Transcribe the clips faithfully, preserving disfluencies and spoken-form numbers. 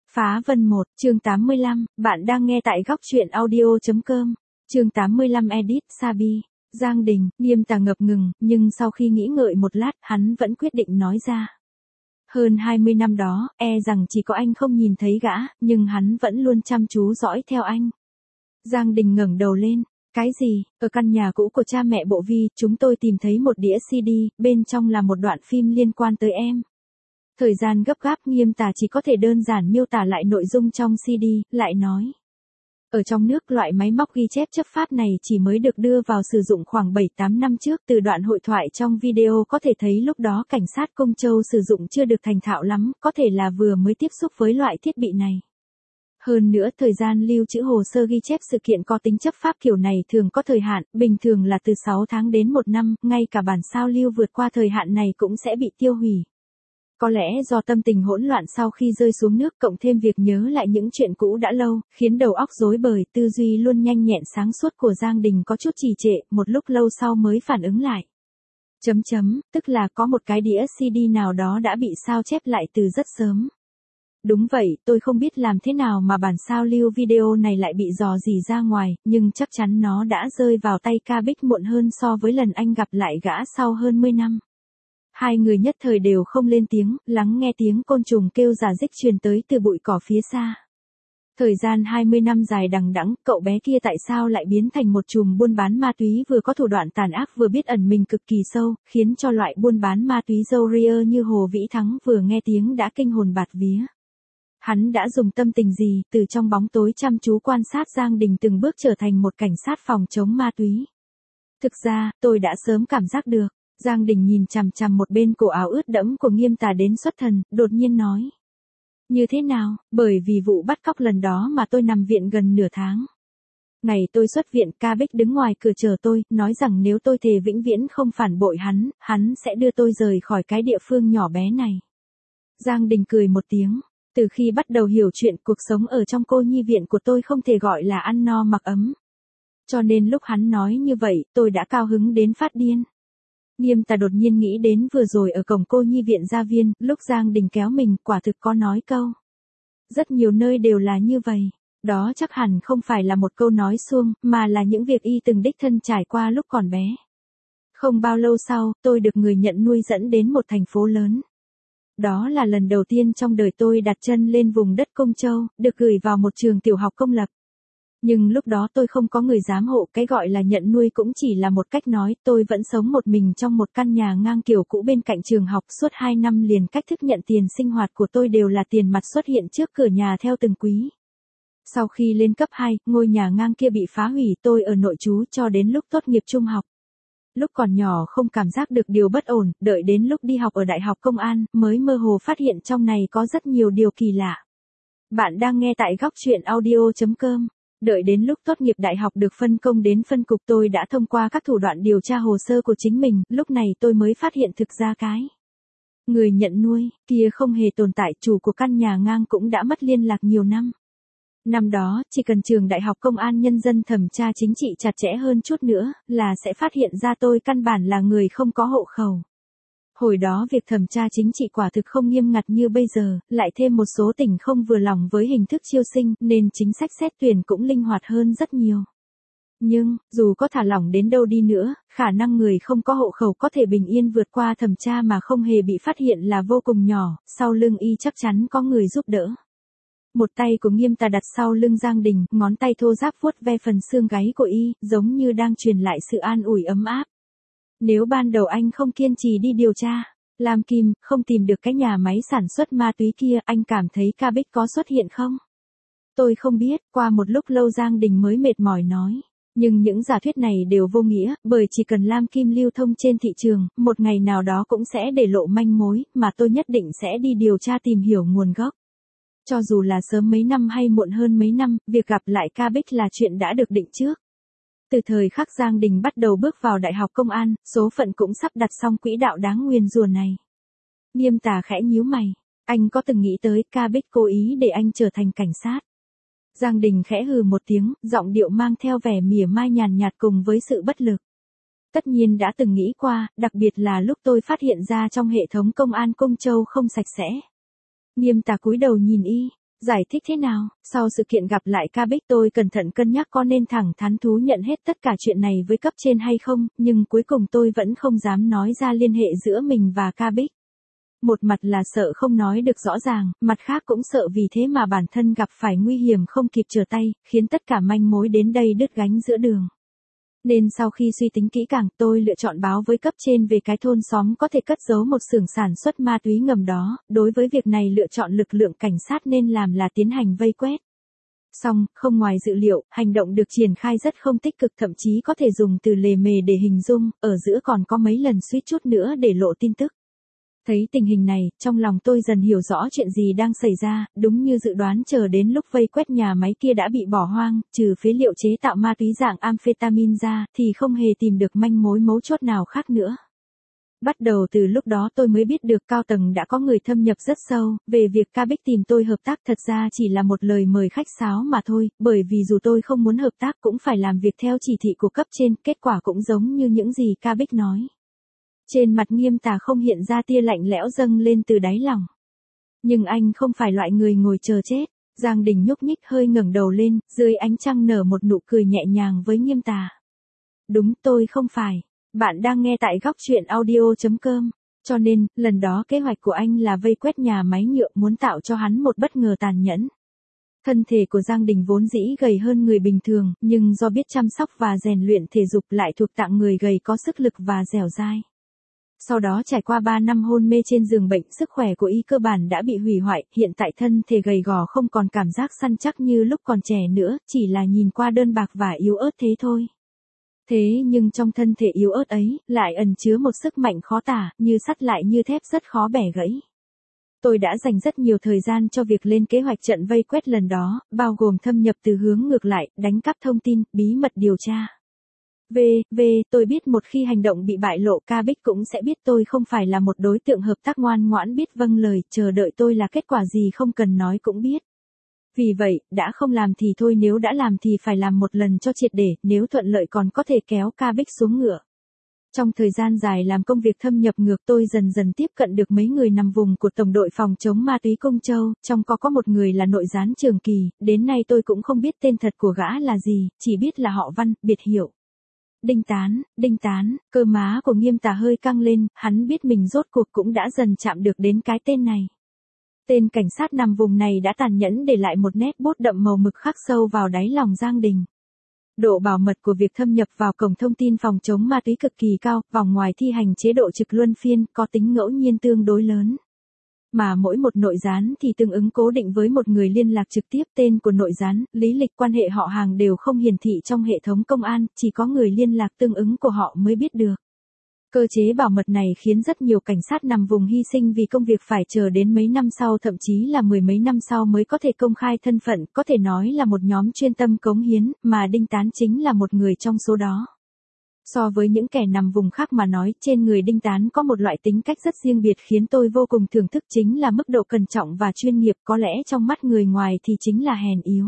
Phá Vân một, chương tám mươi lăm, bạn đang nghe tại góc truyện audio.com, chương tám mươi lăm edit, Sabi, Giang Đình, Nghiêm Tà ngập ngừng, nhưng sau khi nghĩ ngợi một lát, hắn vẫn quyết định nói ra. Hơn hai mươi năm đó, e rằng chỉ có anh không nhìn thấy gã, nhưng hắn vẫn luôn chăm chú dõi theo anh. Giang Đình ngẩng đầu lên, cái gì, ở căn nhà cũ của cha mẹ Bộ Vi, chúng tôi tìm thấy một đĩa xê đê, bên trong là một đoạn phim liên quan tới em. Thời gian gấp gáp, Nghiêm Tà chỉ có thể đơn giản miêu tả lại nội dung trong xê đê, lại nói. Ở trong nước, loại máy móc ghi chép chấp pháp này chỉ mới được đưa vào sử dụng khoảng bảy tám năm trước. Từ đoạn hội thoại trong video có thể thấy lúc đó cảnh sát Công Châu sử dụng chưa được thành thạo lắm, có thể là vừa mới tiếp xúc với loại thiết bị này. Hơn nữa, thời gian lưu trữ hồ sơ ghi chép sự kiện có tính chấp pháp kiểu này thường có thời hạn, bình thường là từ sáu tháng đến một năm, ngay cả bản sao lưu vượt qua thời hạn này cũng sẽ bị tiêu hủy. Có lẽ do tâm tình hỗn loạn sau khi rơi xuống nước cộng thêm việc nhớ lại những chuyện cũ đã lâu, khiến đầu óc rối bời, tư duy luôn nhanh nhẹn sáng suốt của Giang Đình có chút trì trệ, một lúc lâu sau mới phản ứng lại. Chấm chấm, tức là có một cái đĩa xê đê nào đó đã bị sao chép lại từ rất sớm. Đúng vậy, tôi không biết làm thế nào mà bản sao lưu video này lại bị dò dỉ ra ngoài, nhưng chắc chắn nó đã rơi vào tay Ca Bích muộn hơn so với lần anh gặp lại gã sau hơn mười năm. Hai người nhất thời đều không lên tiếng, lắng nghe tiếng côn trùng kêu rả rích truyền tới từ bụi cỏ phía xa. Thời gian hai mươi năm dài đằng đẵng, cậu bé kia tại sao lại biến thành một chùm buôn bán ma túy vừa có thủ đoạn tàn ác vừa biết ẩn mình cực kỳ sâu, khiến cho loại buôn bán ma túy râu ria như Hồ Vĩ Thắng vừa nghe tiếng đã kinh hồn bạt vía. Hắn đã dùng tâm tình gì, từ trong bóng tối chăm chú quan sát Giang Đình từng bước trở thành một cảnh sát phòng chống ma túy. Thực ra, tôi đã sớm cảm giác được. Giang Đình nhìn chằm chằm một bên cổ áo ướt đẫm của Nghiêm Tà đến xuất thần, đột nhiên nói. Như thế nào, bởi vì vụ bắt cóc lần đó mà tôi nằm viện gần nửa tháng. Ngày tôi xuất viện, Ca Bích đứng ngoài cửa chờ tôi, nói rằng nếu tôi thề vĩnh viễn không phản bội hắn, hắn sẽ đưa tôi rời khỏi cái địa phương nhỏ bé này. Giang Đình cười một tiếng. Từ khi bắt đầu hiểu chuyện, cuộc sống ở trong cô nhi viện của tôi không thể gọi là ăn no mặc ấm. Cho nên lúc hắn nói như vậy, tôi đã cao hứng đến phát điên. Nghiêm Tà đột nhiên nghĩ đến vừa rồi ở cổng cô nhi viện gia viên, lúc Giang Đình kéo mình, quả thực có nói câu. Rất nhiều nơi đều là như vậy. Đó chắc hẳn không phải là một câu nói suông, mà là những việc y từng đích thân trải qua lúc còn bé. Không bao lâu sau, tôi được người nhận nuôi dẫn đến một thành phố lớn. Đó là lần đầu tiên trong đời tôi đặt chân lên vùng đất Công Châu, được gửi vào một trường tiểu học công lập. Nhưng lúc đó tôi không có người giám hộ, cái gọi là nhận nuôi cũng chỉ là một cách nói, tôi vẫn sống một mình trong một căn nhà ngang kiểu cũ bên cạnh trường học suốt hai năm liền. Cách thức nhận tiền sinh hoạt của tôi đều là tiền mặt xuất hiện trước cửa nhà theo từng quý. Sau khi lên cấp hai, ngôi nhà ngang kia bị phá hủy, tôi ở nội trú cho đến lúc tốt nghiệp trung học. Lúc còn nhỏ không cảm giác được điều bất ổn, đợi đến lúc đi học ở Đại học Công an, mới mơ hồ phát hiện trong này có rất nhiều điều kỳ lạ. Bạn đang nghe tại góc truyện audio.com. Đợi đến lúc tốt nghiệp đại học được phân công đến phân cục, tôi đã thông qua các thủ đoạn điều tra hồ sơ của chính mình, lúc này tôi mới phát hiện thực ra cái người nhận nuôi kia không hề tồn tại, chủ của căn nhà ngang cũng đã mất liên lạc nhiều năm. Năm đó, chỉ cần trường Đại học Công an Nhân dân thẩm tra chính trị chặt chẽ hơn chút nữa, là sẽ phát hiện ra tôi căn bản là người không có hộ khẩu. Hồi đó việc thẩm tra chính trị quả thực không nghiêm ngặt như bây giờ, lại thêm một số tỉnh không vừa lòng với hình thức chiêu sinh, nên chính sách xét tuyển cũng linh hoạt hơn rất nhiều. Nhưng, dù có thả lỏng đến đâu đi nữa, khả năng người không có hộ khẩu có thể bình yên vượt qua thẩm tra mà không hề bị phát hiện là vô cùng nhỏ, sau lưng y chắc chắn có người giúp đỡ. Một tay của Nghiêm Tà đặt sau lưng Giang Đình, ngón tay thô ráp vuốt ve phần xương gáy của y, giống như đang truyền lại sự an ủi ấm áp. Nếu ban đầu anh không kiên trì đi điều tra, làm Kim, không tìm được cái nhà máy sản xuất ma túy kia, anh cảm thấy Ca Bích có xuất hiện không? Tôi không biết, qua một lúc lâu Giang Đình mới mệt mỏi nói. Nhưng những giả thuyết này đều vô nghĩa, bởi chỉ cần lam kim lưu thông trên thị trường, một ngày nào đó cũng sẽ để lộ manh mối, mà tôi nhất định sẽ đi điều tra tìm hiểu nguồn gốc. Cho dù là sớm mấy năm hay muộn hơn mấy năm, việc gặp lại Ca Bích là chuyện đã được định trước. Từ thời khắc Giang Đình bắt đầu bước vào Đại học Công an, số phận cũng sắp đặt xong quỹ đạo đáng nguyền rủa này. Nghiêm Tà khẽ nhíu mày. Anh có từng nghĩ tới Ca Bích cố ý để anh trở thành cảnh sát? Giang Đình khẽ hừ một tiếng, giọng điệu mang theo vẻ mỉa mai nhàn nhạt cùng với sự bất lực. Tất nhiên đã từng nghĩ qua, đặc biệt là lúc tôi phát hiện ra trong hệ thống công an Công Châu không sạch sẽ. Nghiêm Tà cúi đầu nhìn y. Giải thích thế nào? Sau sự kiện gặp lại Ca Bích tôi cẩn thận cân nhắc có nên thẳng thắn thú nhận hết tất cả chuyện này với cấp trên hay không, nhưng cuối cùng tôi vẫn không dám nói ra liên hệ giữa mình và Ca Bích. Một mặt là sợ không nói được rõ ràng, mặt khác cũng sợ vì thế mà bản thân gặp phải nguy hiểm không kịp trở tay, khiến tất cả manh mối đến đây đứt gánh giữa đường. Nên sau khi suy tính kỹ càng, tôi lựa chọn báo với cấp trên về cái thôn xóm có thể cất giấu một xưởng sản xuất ma túy ngầm đó. Đối với việc này lựa chọn lực lượng cảnh sát nên làm là tiến hành vây quét. Song, không ngoài dự liệu, hành động được triển khai rất không tích cực, thậm chí có thể dùng từ lề mề để hình dung, ở giữa còn có mấy lần suýt chút nữa để lộ tin tức. Thấy tình hình này, trong lòng tôi dần hiểu rõ chuyện gì đang xảy ra, đúng như dự đoán, chờ đến lúc vây quét nhà máy kia đã bị bỏ hoang, trừ phế liệu chế tạo ma túy dạng amphetamine ra, thì không hề tìm được manh mối mấu chốt nào khác nữa. Bắt đầu từ lúc đó tôi mới biết được cao tầng đã có người thâm nhập rất sâu, về việc Ca Bích tìm tôi hợp tác thật ra chỉ là một lời mời khách sáo mà thôi, bởi vì dù tôi không muốn hợp tác cũng phải làm việc theo chỉ thị của cấp trên, kết quả cũng giống như những gì Ca Bích nói. Trên mặt Nghiêm Tà không hiện ra tia lạnh lẽo dâng lên từ đáy lòng. Nhưng anh không phải loại người ngồi chờ chết. Giang Đình nhúc nhích hơi ngẩng đầu lên, dưới ánh trăng nở một nụ cười nhẹ nhàng với Nghiêm Tà. Đúng, tôi không phải. Bạn đang nghe tại góc truyện audio chấm com. Cho nên, lần đó kế hoạch của anh là vây quét nhà máy nhựa, muốn tạo cho hắn một bất ngờ tàn nhẫn. Thân thể của Giang Đình vốn dĩ gầy hơn người bình thường, nhưng do biết chăm sóc và rèn luyện thể dục lại thuộc dạng người gầy có sức lực và dẻo dai. Sau đó trải qua ba năm hôn mê trên giường bệnh, sức khỏe của y cơ bản đã bị hủy hoại, hiện tại thân thể gầy gò không còn cảm giác săn chắc như lúc còn trẻ nữa, chỉ là nhìn qua đơn bạc và yếu ớt thế thôi. Thế nhưng trong thân thể yếu ớt ấy, lại ẩn chứa một sức mạnh khó tả, như sắt lại như thép, rất khó bẻ gãy. Tôi đã dành rất nhiều thời gian cho việc lên kế hoạch trận vây quét lần đó, bao gồm thâm nhập từ hướng ngược lại, đánh cắp thông tin, bí mật điều tra. V, V, tôi biết một khi hành động bị bại lộ, Ca Bích cũng sẽ biết tôi không phải là một đối tượng hợp tác ngoan ngoãn biết vâng lời, chờ đợi tôi là kết quả gì không cần nói cũng biết. Vì vậy, đã không làm thì thôi, nếu đã làm thì phải làm một lần cho triệt để, nếu thuận lợi còn có thể kéo Ca Bích xuống ngựa. Trong thời gian dài làm công việc thâm nhập ngược, tôi dần dần tiếp cận được mấy người nằm vùng của Tổng đội phòng chống ma túy Công Châu, trong có có một người là nội gián Trường Kỳ, đến nay tôi cũng không biết tên thật của gã là gì, chỉ biết là họ Văn, biệt hiệu Đinh Tán. Đinh Tán, cơ má của Nghiêm Tà hơi căng lên, hắn biết mình rốt cuộc cũng đã dần chạm được đến cái tên này. Tên cảnh sát nằm vùng này đã tàn nhẫn để lại một nét bút đậm màu mực khắc sâu vào đáy lòng Giang Đình. Độ bảo mật của việc thâm nhập vào cổng thông tin phòng chống ma túy cực kỳ cao, vòng ngoài thi hành chế độ trực luân phiên, có tính ngẫu nhiên tương đối lớn. Mà mỗi một nội gián thì tương ứng cố định với một người liên lạc trực tiếp, tên của nội gián, lý lịch quan hệ họ hàng đều không hiển thị trong hệ thống công an, chỉ có người liên lạc tương ứng của họ mới biết được. Cơ chế bảo mật này khiến rất nhiều cảnh sát nằm vùng hy sinh vì công việc phải chờ đến mấy năm sau, thậm chí là mười mấy năm sau mới có thể công khai thân phận, có thể nói là một nhóm chuyên tâm cống hiến, mà Đinh Tán chính là một người trong số đó. So với những kẻ nằm vùng khác mà nói, trên người Đinh Tán có một loại tính cách rất riêng biệt khiến tôi vô cùng thưởng thức, chính là mức độ cẩn trọng và chuyên nghiệp, có lẽ trong mắt người ngoài thì chính là hèn yếu.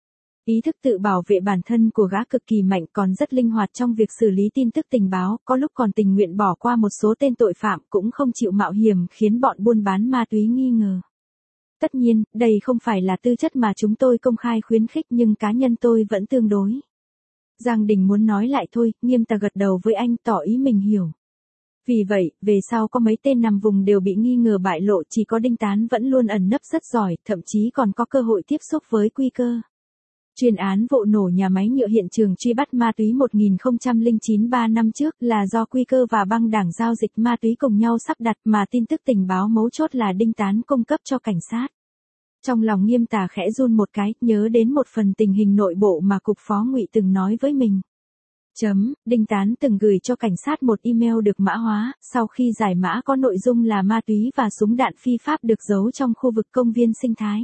Ý thức tự bảo vệ bản thân của gã cực kỳ mạnh, còn rất linh hoạt trong việc xử lý tin tức tình báo, có lúc còn tình nguyện bỏ qua một số tên tội phạm, cũng không chịu mạo hiểm khiến bọn buôn bán ma túy nghi ngờ. Tất nhiên, đây không phải là tư chất mà chúng tôi công khai khuyến khích, nhưng cá nhân tôi vẫn tương đối. Giang Đình muốn nói lại thôi, Nghiêm Tà gật đầu với anh, tỏ ý mình hiểu. Vì vậy, về sau có mấy tên nằm vùng đều bị nghi ngờ bại lộ, chỉ có Đinh Tán vẫn luôn ẩn nấp rất giỏi, thậm chí còn có cơ hội tiếp xúc với Quy Cơ. Chuyên án vụ nổ nhà máy nhựa hiện trường truy bắt ma túy một nghìn không trăm lẻ chín ba năm trước là do Quy Cơ và băng đảng giao dịch ma túy cùng nhau sắp đặt, mà tin tức tình báo mấu chốt là Đinh Tán cung cấp cho cảnh sát. Trong lòng Nghiêm Tà khẽ run một cái, nhớ đến một phần tình hình nội bộ mà cục phó Ngụy từng nói với mình. Chấm, Đinh Tán từng gửi cho cảnh sát một email được mã hóa, sau khi giải mã có nội dung là ma túy và súng đạn phi pháp được giấu trong khu vực công viên sinh thái.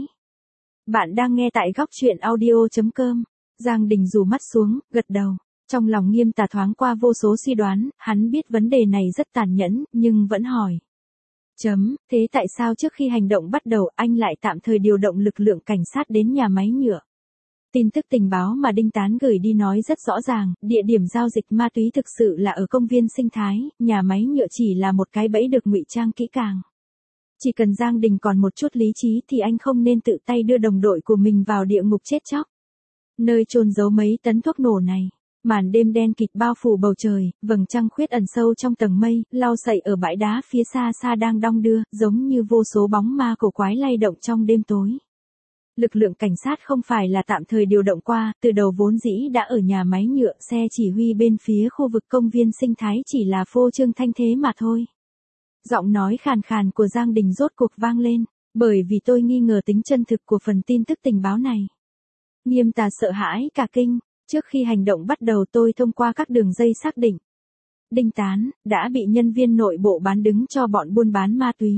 Bạn đang nghe tại góc truyện audio chấm com. Giang Đình rủ mắt xuống, gật đầu. Trong lòng Nghiêm Tà thoáng qua vô số suy đoán, hắn biết vấn đề này rất tàn nhẫn, nhưng vẫn hỏi. Chấm, thế tại sao trước khi hành động bắt đầu anh lại tạm thời điều động lực lượng cảnh sát đến nhà máy nhựa? Tin tức tình báo mà Đinh Tán gửi đi nói rất rõ ràng, địa điểm giao dịch ma túy thực sự là ở công viên sinh thái, nhà máy nhựa chỉ là một cái bẫy được ngụy trang kỹ càng. Chỉ cần Giang Đình còn một chút lý trí thì anh không nên tự tay đưa đồng đội của mình vào địa ngục chết chóc. Nơi chôn giấu mấy tấn thuốc nổ này. Màn đêm đen kịt bao phủ bầu trời, vầng trăng khuyết ẩn sâu trong tầng mây, lau sậy ở bãi đá phía xa xa đang đong đưa, giống như vô số bóng ma cổ quái lay động trong đêm tối. Lực lượng cảnh sát không phải là tạm thời điều động qua, từ đầu vốn dĩ đã ở nhà máy nhựa, xe chỉ huy bên phía khu vực công viên sinh thái chỉ là phô trương thanh thế mà thôi. Giọng nói khàn khàn của Giang Đình rốt cuộc vang lên, bởi vì tôi nghi ngờ tính chân thực của phần tin tức tình báo này. Nghiêm Tà sợ hãi cả kinh, trước khi hành động bắt đầu tôi thông qua các đường dây xác định. Đinh Tán, đã bị nhân viên nội bộ bán đứng cho bọn buôn bán ma túy.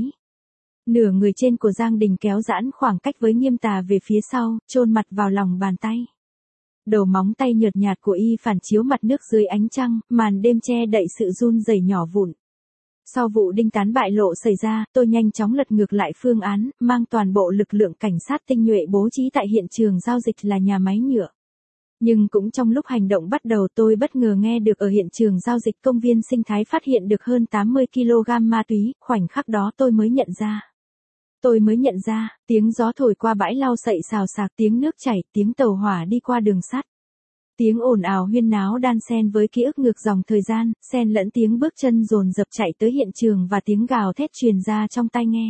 Nửa người trên của Giang Đình kéo giãn khoảng cách với Nghiêm Tà về phía sau, chôn mặt vào lòng bàn tay. Đầu móng tay nhợt nhạt của y phản chiếu mặt nước dưới ánh trăng, màn đêm che đậy sự run rẩy nhỏ vụn. Sau vụ Đinh Tán bại lộ xảy ra, tôi nhanh chóng lật ngược lại phương án, mang toàn bộ lực lượng cảnh sát tinh nhuệ bố trí tại hiện trường giao dịch là nhà máy nhựa. Nhưng cũng trong lúc hành động bắt đầu tôi bất ngờ nghe được ở hiện trường giao dịch công viên sinh thái phát hiện được hơn tám mươi ki lô gam ma túy, khoảnh khắc đó tôi mới nhận ra. Tôi mới nhận ra, tiếng gió thổi qua bãi lau sậy xào xạc, tiếng nước chảy, tiếng tàu hỏa đi qua đường sắt. Tiếng ồn ào huyên náo đan xen với ký ức ngược dòng thời gian, xen lẫn tiếng bước chân dồn dập chạy tới hiện trường và tiếng gào thét truyền ra trong tai nghe.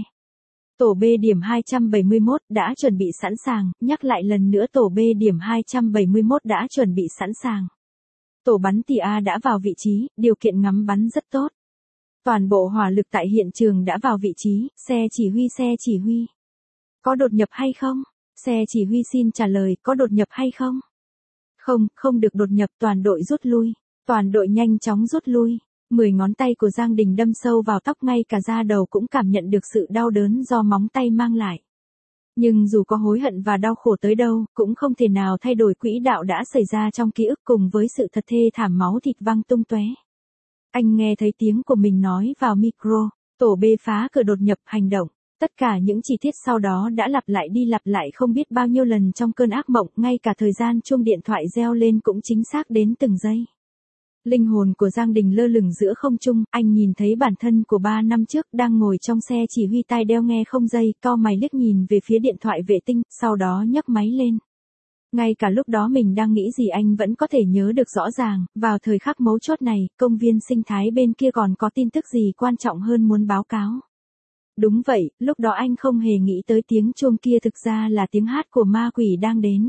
Tổ B điểm hai trăm bảy mươi mốt đã chuẩn bị sẵn sàng, nhắc lại lần nữa tổ B điểm hai trăm bảy mươi mốt đã chuẩn bị sẵn sàng. Tổ bắn tỉa A đã vào vị trí, điều kiện ngắm bắn rất tốt. Toàn bộ hỏa lực tại hiện trường đã vào vị trí, xe chỉ huy xe chỉ huy. Có đột nhập hay không? Xe chỉ huy xin trả lời, có đột nhập hay không? Không, không được đột nhập, toàn đội rút lui. Toàn đội nhanh chóng rút lui. Mười ngón tay của Giang Đình đâm sâu vào tóc, ngay cả da đầu cũng cảm nhận được sự đau đớn do móng tay mang lại. Nhưng dù có hối hận và đau khổ tới đâu, cũng không thể nào thay đổi quỹ đạo đã xảy ra trong ký ức cùng với sự thật thê thảm, máu thịt văng tung tóe. Anh nghe thấy tiếng của mình nói vào micro, tổ B phá cửa đột nhập, hành động. Tất cả những chi tiết sau đó đã lặp lại đi lặp lại không biết bao nhiêu lần trong cơn ác mộng, ngay cả thời gian chuông điện thoại reo lên cũng chính xác đến từng giây. Linh hồn của Giang Đình lơ lửng giữa không trung, anh nhìn thấy bản thân của ba năm trước đang ngồi trong xe chỉ huy, tai đeo nghe không dây, cau mày liếc nhìn về phía điện thoại vệ tinh, sau đó nhấc máy lên. Ngay cả lúc đó mình đang nghĩ gì anh vẫn có thể nhớ được rõ ràng, vào thời khắc mấu chốt này, công viên sinh thái bên kia còn có tin tức gì quan trọng hơn muốn báo cáo. Đúng vậy, lúc đó anh không hề nghĩ tới tiếng chuông kia thực ra là tiếng hát của ma quỷ đang đến.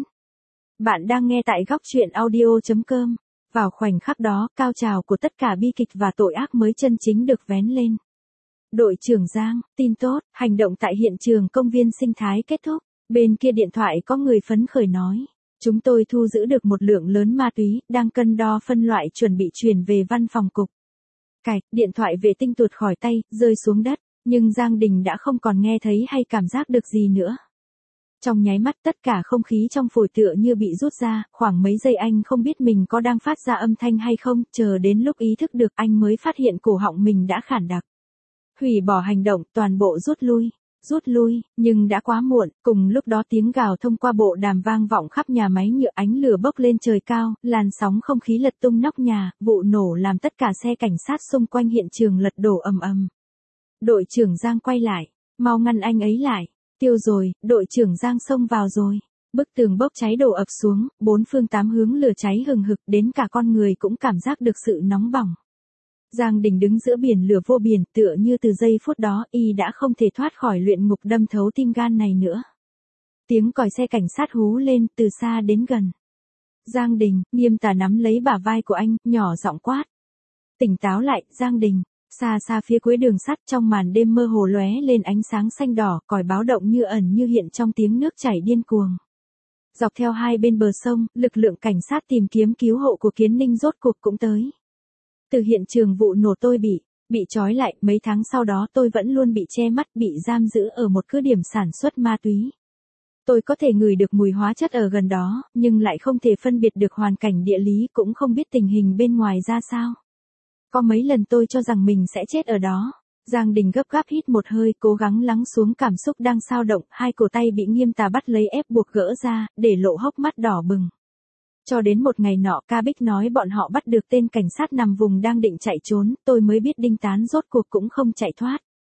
Bạn đang nghe tại góc truyện audio chấm com. Vào khoảnh khắc đó, cao trào của tất cả bi kịch và tội ác mới chân chính được vén lên. Đội trưởng Giang, tin tốt, hành động tại hiện trường công viên sinh thái kết thúc. Bên kia điện thoại có người phấn khởi nói. Chúng tôi thu giữ được một lượng lớn ma túy, đang cân đo phân loại chuẩn bị chuyển về văn phòng cục. Cạch, điện thoại vệ tinh tuột khỏi tay, rơi xuống đất, nhưng Giang Đình đã không còn nghe thấy hay cảm giác được gì nữa. Trong nháy mắt tất cả không khí trong phổi tựa như bị rút ra, khoảng mấy giây anh không biết mình có đang phát ra âm thanh hay không, chờ đến lúc ý thức được anh mới phát hiện cổ họng mình đã khản đặc. Hủy bỏ hành động, toàn bộ rút lui. Rút lui, nhưng đã quá muộn, cùng lúc đó tiếng gào thông qua bộ đàm vang vọng khắp nhà máy nhựa, ánh lửa bốc lên trời cao, làn sóng không khí lật tung nóc nhà, vụ nổ làm tất cả xe cảnh sát xung quanh hiện trường lật đổ ầm ầm. Đội trưởng Giang quay lại, mau ngăn anh ấy lại, tiêu rồi, đội trưởng Giang xông vào rồi. Bức tường bốc cháy đổ ập xuống, bốn phương tám hướng lửa cháy hừng hực, đến cả con người cũng cảm giác được sự nóng bỏng. Giang Đình đứng giữa biển lửa vô biển, tựa như từ giây phút đó, y đã không thể thoát khỏi luyện ngục đâm thấu tim gan này nữa. Tiếng còi xe cảnh sát hú lên, từ xa đến gần. Giang Đình, Nghiêm Tà nắm lấy bả vai của anh, nhỏ giọng quát. Tỉnh táo lại, Giang Đình. Xa xa phía cuối đường sắt, trong màn đêm mơ hồ lóe lên ánh sáng xanh đỏ, còi báo động như ẩn như hiện trong tiếng nước chảy điên cuồng. Dọc theo hai bên bờ sông, lực lượng cảnh sát tìm kiếm cứu hộ của Kiến Ninh rốt cuộc cũng tới. Từ hiện trường vụ nổ tôi bị, bị trói lại, mấy tháng sau đó tôi vẫn luôn bị che mắt, bị giam giữ ở một cứ điểm sản xuất ma túy. Tôi có thể ngửi được mùi hóa chất ở gần đó, nhưng lại không thể phân biệt được hoàn cảnh địa lý, cũng không biết tình hình bên ngoài ra sao. Có mấy lần tôi cho rằng mình sẽ chết ở đó. Giang Đình gấp gáp hít một hơi, cố gắng lắng xuống cảm xúc đang xao động, hai cổ tay bị Nghiêm Tà bắt lấy ép buộc gỡ ra, để lộ hốc mắt đỏ bừng. Cho đến một ngày nọ, Ca Bích nói bọn họ bắt được tên cảnh sát nằm vùng đang định chạy trốn, tôi mới biết Đinh Tán rốt cuộc cũng không chạy thoát.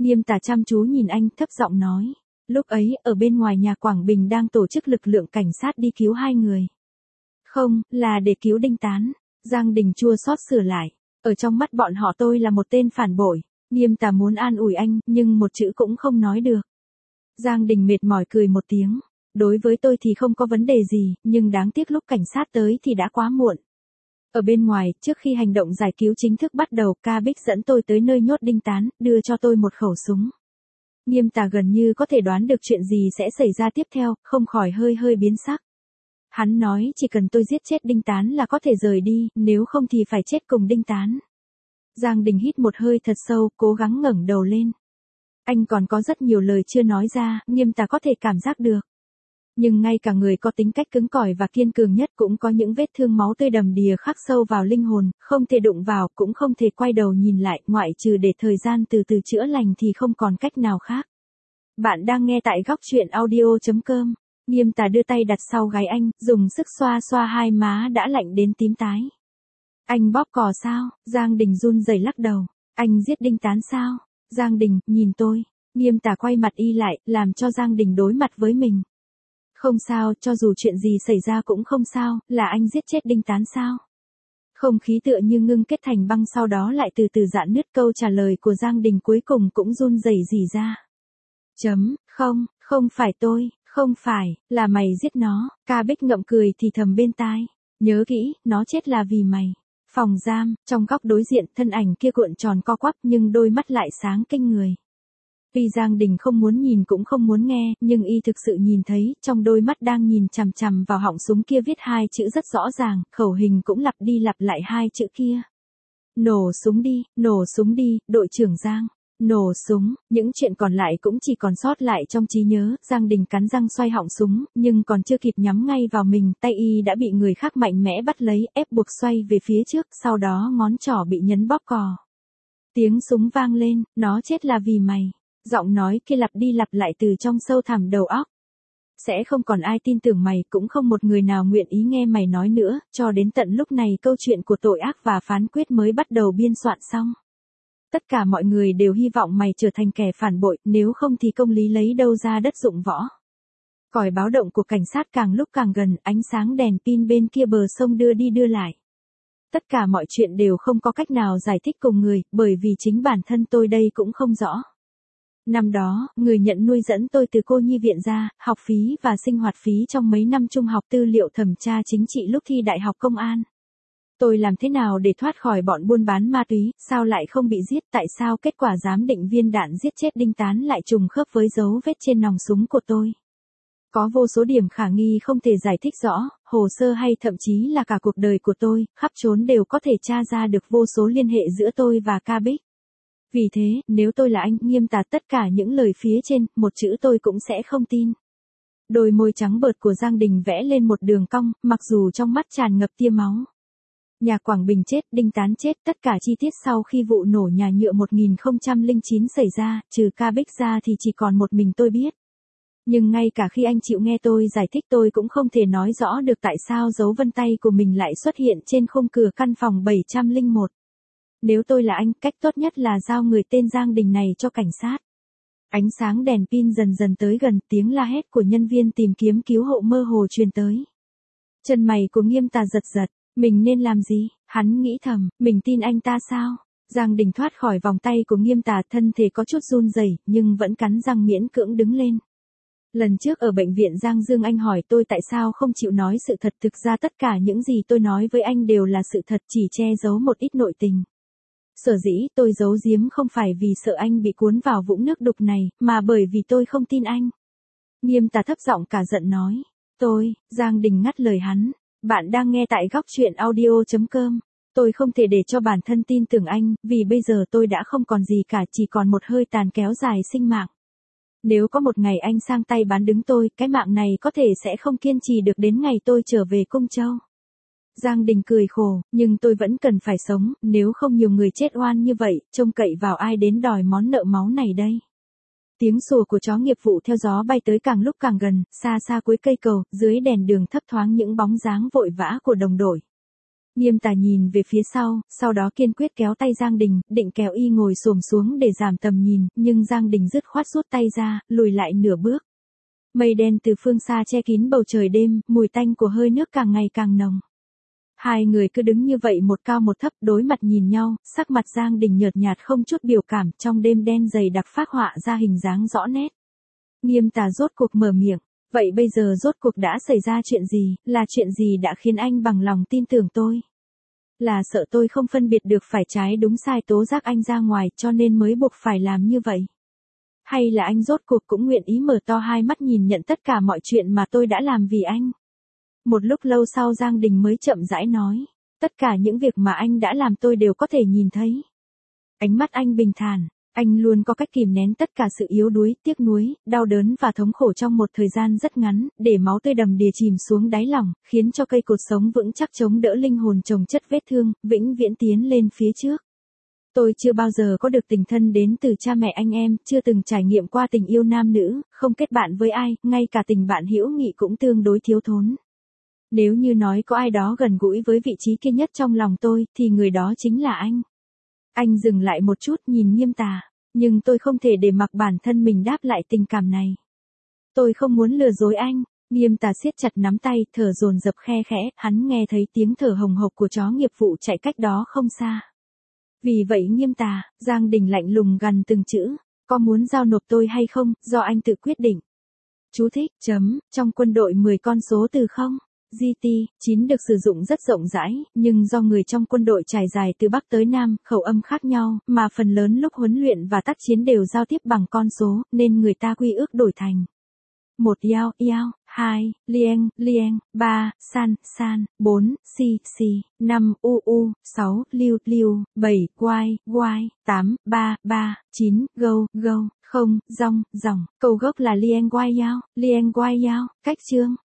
Nghiêm Tà chăm chú nhìn anh, thấp giọng nói. Lúc ấy, ở bên ngoài nhà Quảng Bình đang tổ chức lực lượng cảnh sát đi cứu hai người. Không, là để cứu Đinh Tán. Giang Đình chua xót sửa lại. Ở trong mắt bọn họ tôi là một tên phản bội. Nghiêm Tà muốn an ủi anh, nhưng một chữ cũng không nói được. Giang Đình mệt mỏi cười một tiếng. Đối với tôi thì không có vấn đề gì, nhưng đáng tiếc lúc cảnh sát tới thì đã quá muộn. Ở bên ngoài, trước khi hành động giải cứu chính thức bắt đầu, Ca Bích dẫn tôi tới nơi nhốt Đinh Tán, đưa cho tôi một khẩu súng. Nghiêm Tà gần như có thể đoán được chuyện gì sẽ xảy ra tiếp theo, không khỏi hơi hơi biến sắc. Hắn nói chỉ cần tôi giết chết Đinh Tán là có thể rời đi, nếu không thì phải chết cùng Đinh Tán. Giang Đình hít một hơi thật sâu, cố gắng ngẩng đầu lên. Anh còn có rất nhiều lời chưa nói ra, Nghiêm Tà có thể cảm giác được. Nhưng ngay cả người có tính cách cứng cỏi và kiên cường nhất cũng có những vết thương máu tươi đầm đìa khắc sâu vào linh hồn, không thể đụng vào, cũng không thể quay đầu nhìn lại, ngoại trừ để thời gian từ từ chữa lành thì không còn cách nào khác. Bạn đang nghe tại góc truyện audio chấm com. Nghiêm Tà đưa tay đặt sau gáy anh, dùng sức xoa xoa hai má đã lạnh đến tím tái. Anh bóp cò sao? Giang Đình run rẩy lắc đầu. Anh giết Đinh Tán sao? Giang Đình, nhìn tôi. Nghiêm Tà quay mặt y lại, làm cho Giang Đình đối mặt với mình. Không sao, cho dù chuyện gì xảy ra cũng không sao, là anh giết chết Đinh Tán sao? Không khí tựa như ngưng kết thành băng, sau đó lại từ từ giãn nứt, câu trả lời của Giang Đình cuối cùng cũng run rẩy rỉ ra. Chấm, không, không phải tôi, không phải, là mày giết nó. Ca Bích ngậm cười thì thầm bên tai. Nhớ kỹ, nó chết là vì mày. Phòng giam, trong góc đối diện, thân ảnh kia cuộn tròn co quắp nhưng đôi mắt lại sáng kinh người. Tuy Giang Đình không muốn nhìn cũng không muốn nghe, nhưng y thực sự nhìn thấy, trong đôi mắt đang nhìn chằm chằm vào họng súng kia viết hai chữ rất rõ ràng, khẩu hình cũng lặp đi lặp lại hai chữ kia. Nổ súng đi, nổ súng đi, đội trưởng Giang. Nổ súng, những chuyện còn lại cũng chỉ còn sót lại trong trí nhớ. Giang Đình cắn răng xoay họng súng, nhưng còn chưa kịp nhắm ngay vào mình, tay y đã bị người khác mạnh mẽ bắt lấy, ép buộc xoay về phía trước, sau đó ngón trỏ bị nhấn bóp cò. Tiếng súng vang lên, nó chết là vì mày. Giọng nói kia lặp đi lặp lại từ trong sâu thẳm đầu óc. Sẽ không còn ai tin tưởng mày, cũng không một người nào nguyện ý nghe mày nói nữa, cho đến tận lúc này câu chuyện của tội ác và phán quyết mới bắt đầu biên soạn xong. Tất cả mọi người đều hy vọng mày trở thành kẻ phản bội, nếu không thì công lý lấy đâu ra đất dụng võ. Còi báo động của cảnh sát càng lúc càng gần, ánh sáng đèn pin bên kia bờ sông đưa đi đưa lại. Tất cả mọi chuyện đều không có cách nào giải thích cùng người, bởi vì chính bản thân tôi đây cũng không rõ. Năm đó, người nhận nuôi dẫn tôi từ cô nhi viện ra, học phí và sinh hoạt phí trong mấy năm trung học, tư liệu thẩm tra chính trị lúc thi đại học công an. Tôi làm thế nào để thoát khỏi bọn buôn bán ma túy, sao lại không bị giết, tại sao kết quả giám định viên đạn giết chết Đinh Tán lại trùng khớp với dấu vết trên nòng súng của tôi. Có vô số điểm khả nghi không thể giải thích rõ, hồ sơ hay thậm chí là cả cuộc đời của tôi, khắp trốn đều có thể tra ra được vô số liên hệ giữa tôi và Ca Bích. Vì thế, nếu tôi là anh, Nghiêm Tà, tất cả những lời phía trên, một chữ tôi cũng sẽ không tin. Đôi môi trắng bợt của Giang Đình vẽ lên một đường cong, mặc dù trong mắt tràn ngập tia máu. Nhà Quảng Bình chết, Đinh Tán chết, tất cả chi tiết sau khi vụ nổ nhà nhựa một nghìn không trăm lẻ chín xảy ra, trừ Ca Bích ra thì chỉ còn một mình tôi biết. Nhưng ngay cả khi anh chịu nghe tôi giải thích, tôi cũng không thể nói rõ được tại sao dấu vân tay của mình lại xuất hiện trên khung cửa căn phòng bảy trăm lẻ một. Nếu tôi là anh, cách tốt nhất là giao người tên Giang Đình này cho cảnh sát. Ánh sáng đèn pin dần dần tới gần, tiếng la hét của nhân viên tìm kiếm cứu hộ mơ hồ truyền tới. Chân mày của Nghiêm Tà giật giật, mình nên làm gì? Hắn nghĩ thầm, mình tin anh ta sao? Giang Đình thoát khỏi vòng tay của Nghiêm Tà, thân thể có chút run rẩy, nhưng vẫn cắn răng miễn cưỡng đứng lên. Lần trước ở bệnh viện Giang Dương anh hỏi tôi tại sao không chịu nói sự thật, thực ra tất cả những gì tôi nói với anh đều là sự thật, chỉ che giấu một ít nội tình. Sở dĩ tôi giấu giếm không phải vì sợ anh bị cuốn vào vũng nước đục này, mà bởi vì tôi không tin anh. Nghiêm Tà thấp giọng cả giận nói. Tôi, Giang Đình ngắt lời hắn. Bạn đang nghe tại góc truyện audio chấm com. Tôi không thể để cho bản thân tin tưởng anh, vì bây giờ tôi đã không còn gì cả, chỉ còn một hơi tàn kéo dài sinh mạng. Nếu có một ngày anh sang tay bán đứng tôi, cái mạng này có thể sẽ không kiên trì được đến ngày tôi trở về Cung Châu. Giang Đình cười khổ, nhưng tôi vẫn cần phải sống, nếu không nhiều người chết oan như vậy, trông cậy vào ai đến đòi món nợ máu này đây. Tiếng sủa của chó nghiệp vụ theo gió bay tới càng lúc càng gần, xa xa cuối cây cầu, dưới đèn đường thấp thoáng những bóng dáng vội vã của đồng đội. Nghiêm Tà nhìn về phía sau, sau đó kiên quyết kéo tay Giang Đình, định kéo y ngồi xổm xuống để giảm tầm nhìn, nhưng Giang Đình dứt khoát rút tay ra, lùi lại nửa bước. Mây đen từ phương xa che kín bầu trời đêm, mùi tanh của hơi nước càng ngày càng nồng. Hai người cứ đứng như vậy một cao một thấp đối mặt nhìn nhau, sắc mặt Giang Đình nhợt nhạt không chút biểu cảm, trong đêm đen dày đặc phác họa ra hình dáng rõ nét. Nghiêm Tà rốt cuộc mở miệng, vậy bây giờ rốt cuộc đã xảy ra chuyện gì, là chuyện gì đã khiến anh bằng lòng tin tưởng tôi? Là sợ tôi không phân biệt được phải trái đúng sai tố giác anh ra ngoài cho nên mới buộc phải làm như vậy? Hay là anh rốt cuộc cũng nguyện ý mở to hai mắt nhìn nhận tất cả mọi chuyện mà tôi đã làm vì anh? Một lúc lâu sau Giang Đình mới chậm rãi nói, tất cả những việc mà anh đã làm tôi đều có thể nhìn thấy. Ánh mắt anh bình thản, anh luôn có cách kìm nén tất cả sự yếu đuối, tiếc nuối, đau đớn và thống khổ trong một thời gian rất ngắn, để máu tươi đầm đìa chìm xuống đáy lòng, khiến cho cây cột sống vững chắc chống đỡ linh hồn chồng chất vết thương, vĩnh viễn tiến lên phía trước. Tôi chưa bao giờ có được tình thân đến từ cha mẹ anh em, chưa từng trải nghiệm qua tình yêu nam nữ, không kết bạn với ai, ngay cả tình bạn hữu nghị cũng tương đối thiếu thốn. Nếu như nói có ai đó gần gũi với vị trí kia nhất trong lòng tôi, thì người đó chính là anh. Anh dừng lại một chút nhìn Nghiêm Tà, nhưng tôi không thể để mặc bản thân mình đáp lại tình cảm này. Tôi không muốn lừa dối anh. Nghiêm Tà siết chặt nắm tay, thở dồn dập khe khẽ, hắn nghe thấy tiếng thở hồng hộc của chó nghiệp vụ chạy cách đó không xa. Vì vậy Nghiêm Tà, Giang Đình lạnh lùng gằn từng chữ, có muốn giao nộp tôi hay không, do anh tự quyết định. Chú thích, chấm, trong quân đội mười con số từ không. giê tê chín được sử dụng rất rộng rãi, nhưng do người trong quân đội trải dài từ Bắc tới Nam, khẩu âm khác nhau, mà phần lớn lúc huấn luyện và tác chiến đều giao tiếp bằng con số, nên người ta quy ước đổi thành một Yao, Yao, hai Lieng, Lieng, ba San, San, bốn Si, Si, năm U, U, sáu Liu, Liu, bảy Y, Y, tám Ba, Ba, chín Gâu, Gâu, không Dong, Dòng. Câu gốc là Lieng Y Yao, Lieng Y Yao, cách chương.